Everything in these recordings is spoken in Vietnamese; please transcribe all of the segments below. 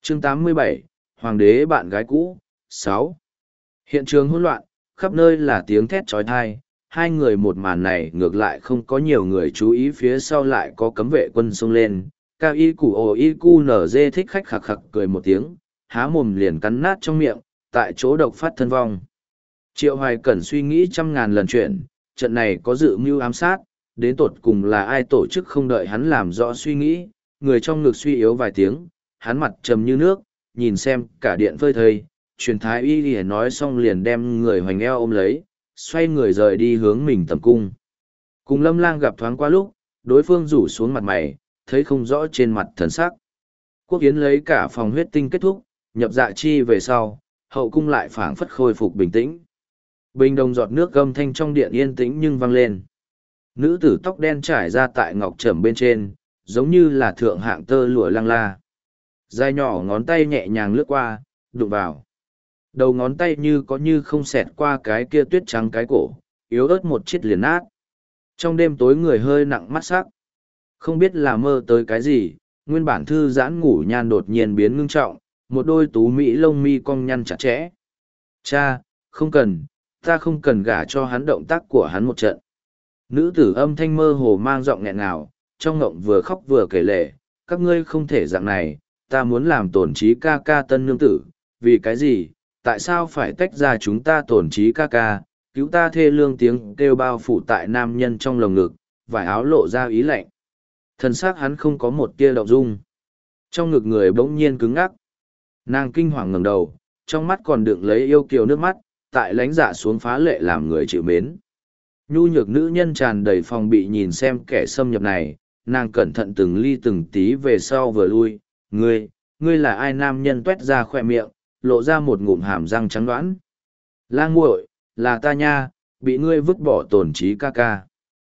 Chương 87, Hoàng đế bạn gái cũ, 6. Hiện trường hỗn loạn, khắp nơi là tiếng thét trói thai, hai người một màn này ngược lại không có nhiều người chú ý, phía sau lại có cấm vệ quân xông lên. Cao y củ ồ y cu nở dê thích khách khặc khặc cười một tiếng, há mồm liền cắn nát trong miệng, tại chỗ độc phát thân vong. Triệu Hoài Cẩn suy nghĩ trăm ngàn lần chuyện, trận này có dự mưu ám sát, đến tột cùng là ai tổ chức, không đợi hắn làm rõ suy nghĩ, người trong ngực suy yếu vài tiếng, hắn mặt trầm như nước, nhìn xem cả điện phơi thây, truyền thái y lìa nói xong liền đem người hoành eo ôm lấy, xoay người rời đi hướng mình tầm cung. Cùng Lâm Lang gặp thoáng qua lúc, đối phương rủ xuống mặt mày, thấy không rõ trên mặt thần sắc. Quốc Yến lấy cả phòng huyết tinh kết thúc, nhập dạ chi về sau, hậu cung lại phảng phất khôi phục bình tĩnh. Bình đồng giọt nước gầm thanh trong điện yên tĩnh nhưng vang lên. Nữ tử tóc đen trải ra tại ngọc trầm bên trên, giống như là thượng hạng tơ lụa lăng la. Dài nhỏ ngón tay nhẹ nhàng lướt qua, đụng vào. Đầu ngón tay như có như không xẹt qua cái kia tuyết trắng cái cổ, yếu ớt một chiếc liền nát. Trong đêm tối người hơi nặng mắt sắc. Không biết là mơ tới cái gì, nguyên bản thư giãn ngủ nhan đột nhiên biến ngưng trọng, một đôi tú mỹ lông mi cong nhăn chặt chẽ. Cha, không cần, ta không cần gả cho hắn, động tác của hắn một trận. Nữ tử âm thanh mơ hồ mang giọng nghẹn ngào, trong ngộng vừa khóc vừa kể lể, các ngươi không thể dạng này, ta muốn làm tổn trí ca ca tân nương tử, vì cái gì, tại sao phải tách ra chúng ta tổn trí ca ca, cứu ta thê lương tiếng kêu bao phủ tại nam nhân trong lồng ngực, vải áo lộ ra ý lạnh. Thân xác hắn không có một tia động dung. Trong ngực người bỗng nhiên cứng ngắc. Nàng kinh hoàng ngẩng đầu, trong mắt còn đựng lấy yêu kiều nước mắt, tại lánh dạ xuống phá lệ làm người chịu mến. Nhu nhược nữ nhân tràn đầy phòng bị nhìn xem kẻ xâm nhập này, nàng cẩn thận từng ly từng tí về sau vừa lui. Ngươi là ai? Nam nhân tuét ra khỏe miệng, lộ ra một ngụm hàm răng trắng đoán. Lang muội, là ta nha, bị ngươi vứt bỏ tổn trí ca ca.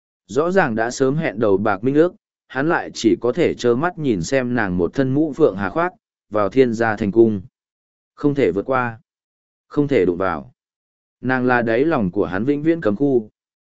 Rõ ràng đã sớm hẹn đầu bạc minh ước, hắn lại chỉ có thể trơ mắt nhìn xem nàng một thân mũ phượng hà khoác, vào thiên gia thành cung. Không thể vượt qua, không thể đụng vào. Nàng là đáy lòng của hắn vĩnh viễn cấm khu.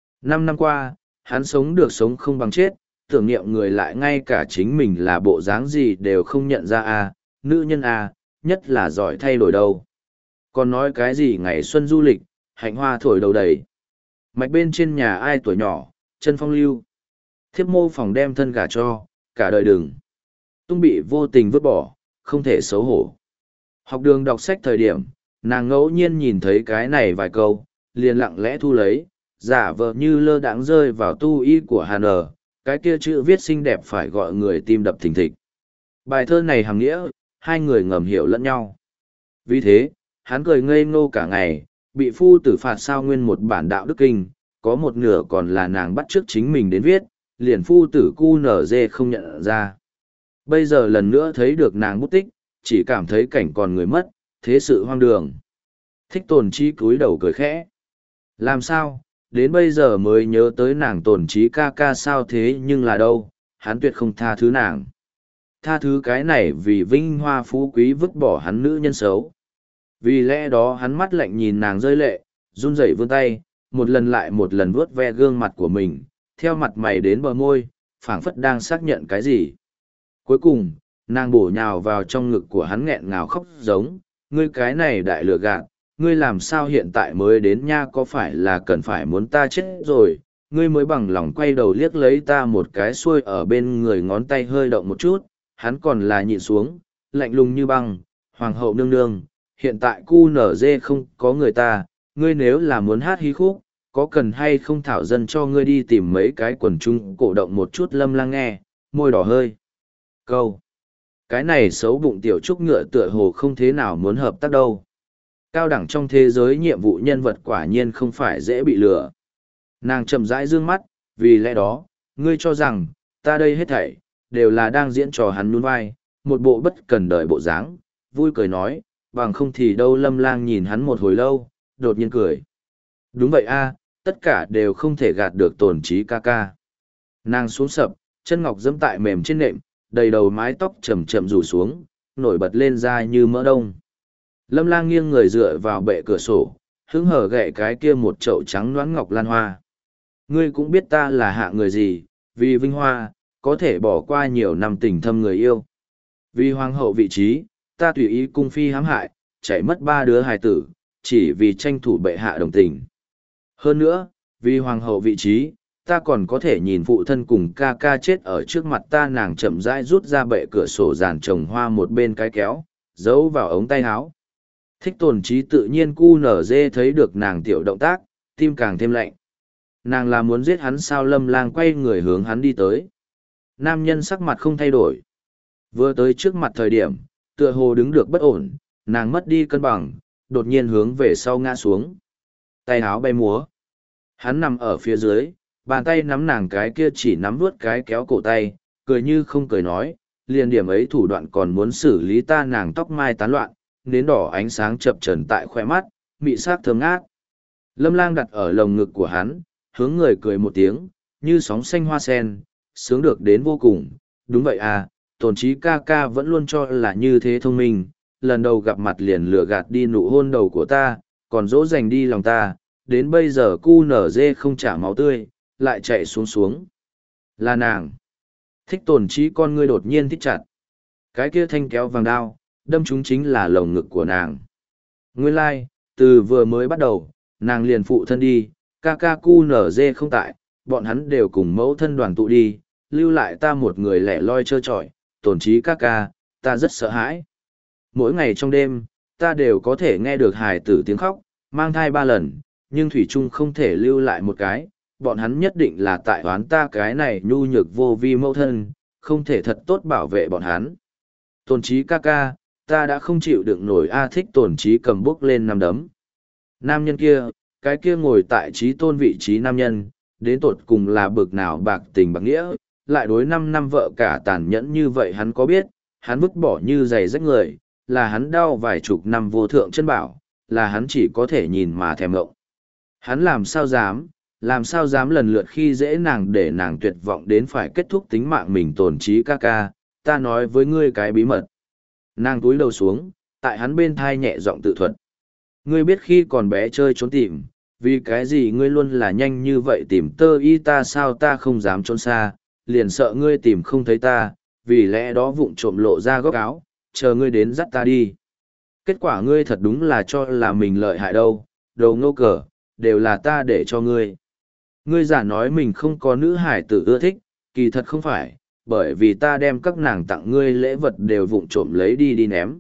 5 năm qua, hắn sống được sống không bằng chết, tưởng niệm người lại ngay cả chính mình là bộ dáng gì đều không nhận ra à, nữ nhân à, nhất là giỏi thay đổi đâu. Còn nói cái gì ngày xuân du lịch, hạnh hoa thổi đầu đầy. Mạch bên trên nhà ai tuổi nhỏ, chân phong lưu. Thiếp mô phòng đem thân gả cho, cả đời đừng. Tung bị vô tình vứt bỏ, không thể xấu hổ. Học đường đọc sách thời điểm, nàng ngẫu nhiên nhìn thấy cái này vài câu, liền lặng lẽ thu lấy, giả vờ như lơ đãng rơi vào tu y của Hàn ở, cái kia chữ viết xinh đẹp phải gọi người tim đập thình thịch. Bài thơ này hàm nghĩa, hai người ngầm hiểu lẫn nhau. Vì thế, hắn cười ngây ngô cả ngày, bị phu tử phạt sao nguyên một bản đạo đức kinh, có một nửa còn là nàng bắt chước chính mình đến viết, liền phu tử cu nở dê không nhận ra. Bây giờ lần nữa thấy được nàng bút tích, chỉ cảm thấy cảnh còn người mất, thế sự hoang đường. Thích Tồn Trí cúi đầu cười khẽ. Làm sao, đến bây giờ mới nhớ tới nàng Tồn Trí ca ca sao, thế nhưng là đâu, hắn tuyệt không tha thứ nàng. Tha thứ cái này vì vinh hoa phú quý vứt bỏ hắn nữ nhân xấu. Vì lẽ đó hắn mắt lạnh nhìn nàng rơi lệ, run rẩy vươn tay, một lần lại một lần vuốt ve gương mặt của mình, theo mặt mày đến bờ môi, phảng phất đang xác nhận cái gì. Cuối cùng, nàng bổ nhào vào trong ngực của hắn nghẹn ngào khóc giống, ngươi cái này đại lừa gạt, ngươi làm sao hiện tại mới đến nha, có phải là cần phải muốn ta chết rồi, ngươi mới bằng lòng quay đầu liếc lấy ta một cái, xuôi ở bên người ngón tay hơi động một chút, hắn còn là nhịn xuống, lạnh lùng như băng, hoàng hậu nương nương, hiện tại cu nở dê không có người ta, ngươi nếu là muốn hát hí khúc, có cần hay không thảo dân cho ngươi đi tìm mấy cái quần trung cổ động một chút. Lâm Lang nghe, môi đỏ hơi. Câu. Cái này xấu bụng tiểu trúc ngựa tựa hồ không thế nào muốn hợp tác đâu. Cao đẳng trong thế giới nhiệm vụ nhân vật quả nhiên không phải dễ bị lừa. Nàng chậm rãi dương mắt, vì lẽ đó, ngươi cho rằng, ta đây hết thảy, đều là đang diễn trò hắn nhún vai, một bộ bất cần đời bộ dáng, vui cười nói, bằng không thì đâu. Lâm Lang nhìn hắn một hồi lâu, đột nhiên cười. Đúng vậy a, tất cả đều không thể gạt được Tồn Trí ca ca. Nàng xuống sập, chân ngọc dẫm tại mềm trên nệm, đầy đầu mái tóc chậm chậm rủ xuống, nổi bật lên da như mỡ đông. Lâm Lang nghiêng người dựa vào bệ cửa sổ, hứng hở gậy cái kia một chậu trắng loãng ngọc lan hoa. Ngươi cũng biết ta là hạ người gì, vì vinh hoa, có thể bỏ qua nhiều năm tình thâm người yêu. Vì hoàng hậu vị trí, ta tùy ý cung phi hãm hại, chạy mất 3 đứa hài tử, chỉ vì tranh thủ bệ hạ đồng tình. Hơn nữa, vì hoàng hậu vị trí, ta còn có thể nhìn phụ thân cùng ca ca chết ở trước mặt ta. Nàng chậm rãi rút ra bệ cửa sổ giàn trồng hoa một bên cái kéo, giấu vào ống tay áo. Thích Tồn Chí tự nhiên cu nở dê thấy được nàng tiểu động tác, tim càng thêm lạnh. Nàng là muốn giết hắn sao? Lâm Lang quay người hướng hắn đi tới. Nam nhân sắc mặt không thay đổi. Vừa tới trước mặt thời điểm, tựa hồ đứng được bất ổn, nàng mất đi cân bằng, đột nhiên hướng về sau ngã xuống. Tay áo bay múa. Hắn nằm ở phía dưới, bàn tay nắm nàng cái kia chỉ nắm vuốt cái kéo cổ tay, cười như không cười nói, liền điểm ấy thủ đoạn còn muốn xử lý ta. Nàng tóc mai tán loạn, nến đỏ ánh sáng chập chờn tại khoe mắt, mị sắc thơm ngát. Lâm Lang đặt ở lồng ngực của hắn, hướng người cười một tiếng, như sóng xanh hoa sen, sướng được đến vô cùng. Đúng vậy à, Tồn Chí ca ca vẫn luôn cho là như thế thông minh, lần đầu gặp mặt liền lừa gạt đi nụ hôn đầu của ta, còn dỗ dành đi lòng ta, đến bây giờ cu nở dê không trả máu tươi, lại chạy xuống xuống. Là nàng. Thích Tồn Chí con ngươi đột nhiên thích chặt. Cái kia thanh kéo vàng đao, đâm chúng chính là lồng ngực của nàng. Nguyên lai, like, từ vừa mới bắt đầu, nàng liền phụ thân đi, ca ca cu nở dê không tại, bọn hắn đều cùng mẫu thân đoàn tụ đi, lưu lại ta một người lẻ loi trơ trọi. Tồn Chí ca ca, ta rất sợ hãi. Mỗi ngày trong đêm, ta đều có thể nghe được hài tử tiếng khóc, mang thai 3 lần, nhưng thủy chung không thể lưu lại một cái. Bọn hắn nhất định là tại oán ta cái này nhu nhược vô vi mẫu thân, không thể thật tốt bảo vệ bọn hắn. Tồn Chí ca ca, ta đã không chịu đựng nổi. Thích Tồn Chí cầm bước lên nằm đấm. Nam nhân kia, cái kia ngồi tại trí tôn vị trí nam nhân, đến tột cùng là bực nào bạc tình bạc nghĩa, lại đối 5 năm vợ cả tàn nhẫn như vậy. Hắn có biết, hắn vứt bỏ như giày rách người, là hắn đau vài chục năm vô thượng chân bảo, là hắn chỉ có thể nhìn mà thèm ngộng. Hắn làm sao dám lần lượt khi dễ nàng để nàng tuyệt vọng đến phải kết thúc tính mạng mình. Tồn Chí ca ca, ta nói với ngươi cái bí mật. Nàng túi đầu xuống, tại hắn bên thai nhẹ giọng tự thuật. Ngươi biết khi còn bé chơi trốn tìm, vì cái gì ngươi luôn là nhanh như vậy tìm tơ y ta sao? Ta không dám trốn xa, liền sợ ngươi tìm không thấy ta, vì lẽ đó vụng trộm lộ ra góc áo, chờ ngươi đến dắt ta đi. Kết quả ngươi thật đúng là cho là mình lợi hại đâu, đồ ngô cờ, đều là ta để cho ngươi. Ngươi giả nói mình không có nữ hải tử ưa thích, kỳ thật không phải, bởi vì ta đem các nàng tặng ngươi lễ vật đều vụng trộm lấy đi ném.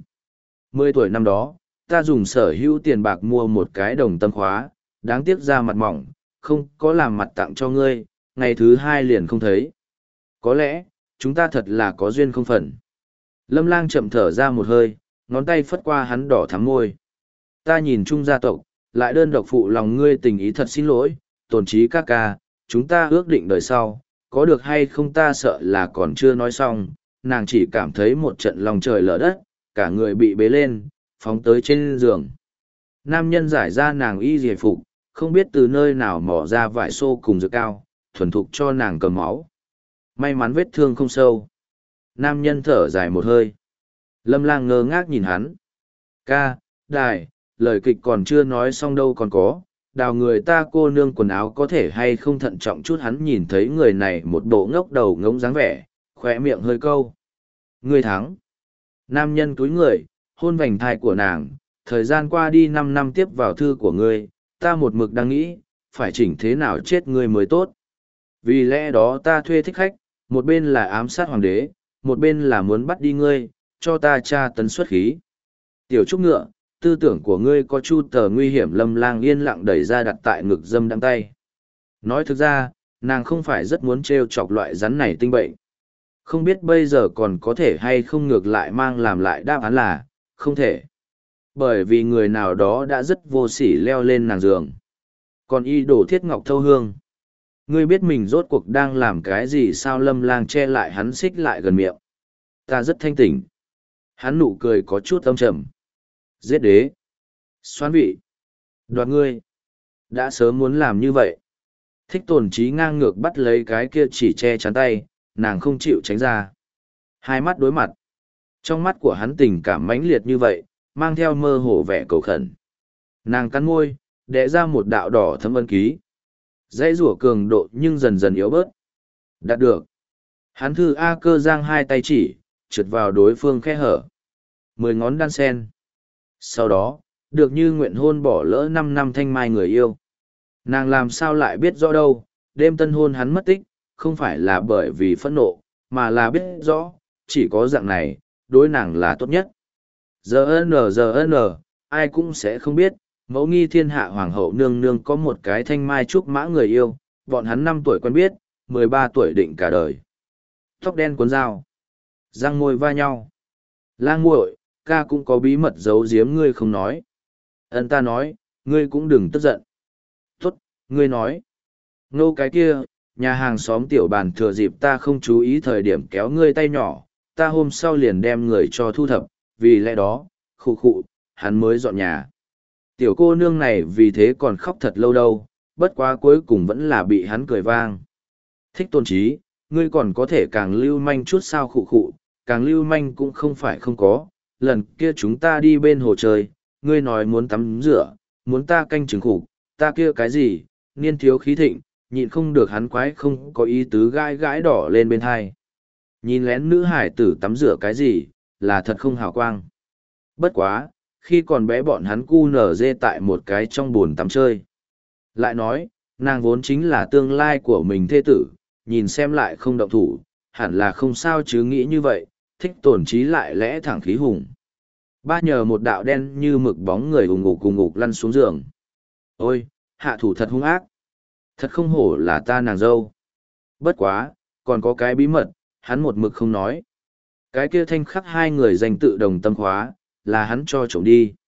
10 tuổi năm đó, ta dùng sở hữu tiền bạc mua một cái đồng tâm khóa, đáng tiếc ra mặt mỏng, không có làm mặt tặng cho ngươi, ngày thứ 2 liền không thấy. Có lẽ, chúng ta thật là có duyên không phận. Lâm Lang chậm thở ra một hơi, ngón tay phất qua hắn đỏ thắm môi. Ta nhìn chung gia tộc, lại đơn độc phụ lòng ngươi tình ý, thật xin lỗi, Tồn Chí ca ca, chúng ta ước định đời sau, có được hay không ta sợ là còn chưa nói xong. Nàng chỉ cảm thấy một trận lòng trời lở đất, cả người bị bế lên, phóng tới trên giường. Nam nhân giải ra nàng y giải phục, không biết từ nơi nào mỏ ra vải xô cùng dược cao, thuần thục cho nàng cầm máu. May mắn vết thương không sâu. Nam nhân thở dài một hơi. Lâm Lang ngơ ngác nhìn hắn. Ca, đài, lời kịch còn chưa nói xong đâu còn có. Đào người ta cô nương quần áo có thể hay không thận trọng chút. Hắn nhìn thấy người này một bộ ngốc đầu ngỗng dáng vẻ, khỏe miệng hơi câu. Ngươi thắng. Nam nhân cúi người, hôn vành thai của nàng. Thời gian qua đi 5 năm tiếp vào thư của ngươi, ta một mực đang nghĩ, phải chỉnh thế nào chết ngươi mới tốt. Vì lẽ đó ta thuê thích khách, một bên là ám sát hoàng đế, một bên là muốn bắt đi ngươi, cho ta tra tấn xuất khí. Tiểu Trúc Ngựa, tư tưởng của ngươi có chu tờ nguy hiểm. Lâm Lang yên lặng đẩy ra đặt tại ngực dâm đăng tay. Nói thực ra, nàng không phải rất muốn trêu chọc loại rắn này tinh bệnh. Không biết bây giờ còn có thể hay không, ngược lại mang làm lại đáp án là, không thể. Bởi vì người nào đó đã rất vô sỉ leo lên nàng giường. Còn y đổ thiết ngọc thâu hương. Ngươi biết mình rốt cuộc đang làm cái gì sao? Lâm Lang che lại hắn, xích lại gần miệng. Ta rất thanh tỉnh. Hắn nụ cười có chút âm trầm. Giết đế. Xoán vị. Đoạt ngươi. Đã sớm muốn làm như vậy. Thích Tồn Chí ngang ngược bắt lấy cái kia chỉ che chắn tay, nàng không chịu tránh ra. Hai mắt đối mặt. Trong mắt của hắn tình cảm mãnh liệt như vậy, mang theo mơ hồ vẻ cầu khẩn. Nàng cắn môi, đẽ ra một đạo đỏ thấm ân ký. Dãy rủa cường độ nhưng dần dần yếu bớt. Đạt được. Hắn thư A Cơ giang hai tay chỉ, trượt vào đối phương khe hở. 10 ngón đan sen. Sau đó, được như nguyện hôn bỏ lỡ 5 năm thanh mai người yêu. Nàng làm sao lại biết rõ đâu, đêm tân hôn hắn mất tích, không phải là bởi vì phẫn nộ, mà là biết rõ, chỉ có dạng này, đối nàng là tốt nhất. Giờ n, ai cũng sẽ không biết, mẫu nghi thiên hạ hoàng hậu nương nương có một cái thanh mai trúc mã người yêu, bọn hắn 5 tuổi quen biết, 13 tuổi định cả đời. Tóc đen cuốn dao, răng môi va nhau. Lang muội, ca cũng có bí mật giấu giếm ngươi không nói. Ân ta nói, ngươi cũng đừng tức giận. Tốt, ngươi nói. Nô cái kia, nhà hàng xóm tiểu bàn thừa dịp ta không chú ý thời điểm kéo ngươi tay nhỏ, ta hôm sau liền đem người cho thu thập, vì lẽ đó, khụ khụ, hắn mới dọn nhà. Tiểu cô nương này vì thế còn khóc thật lâu đâu, bất quá cuối cùng vẫn là bị hắn cười vang. Thích Tôn Trí, ngươi còn có thể càng lưu manh chút sao khụ khụ, càng lưu manh cũng không phải không có. Lần kia chúng ta đi bên hồ chơi, ngươi nói muốn tắm rửa, muốn ta canh chừng khủ, ta kia cái gì, niên thiếu khí thịnh, nhịn không được hắn quái không có ý tứ gãi gãi đỏ lên bên hai. Nhìn lén nữ hải tử tắm rửa cái gì, là thật không hào quang. Bất quá, khi còn bé bọn hắn cu nở dê tại một cái trong bồn tắm chơi. Lại nói, nàng vốn chính là tương lai của mình thê tử, nhìn xem lại không động thủ, hẳn là không sao chứ nghĩ như vậy, Thích Tổn Trí lại lẽ thẳng khí hùng. Ba nhờ một đạo đen như mực bóng người ùng ục lăn xuống giường. Ôi, hạ thủ thật hung ác. Thật không hổ là ta nàng dâu. Bất quá, còn có cái bí mật, hắn một mực không nói. Cái kia thanh khắc hai người danh tự đồng tâm khóa, là hắn cho trộm đi.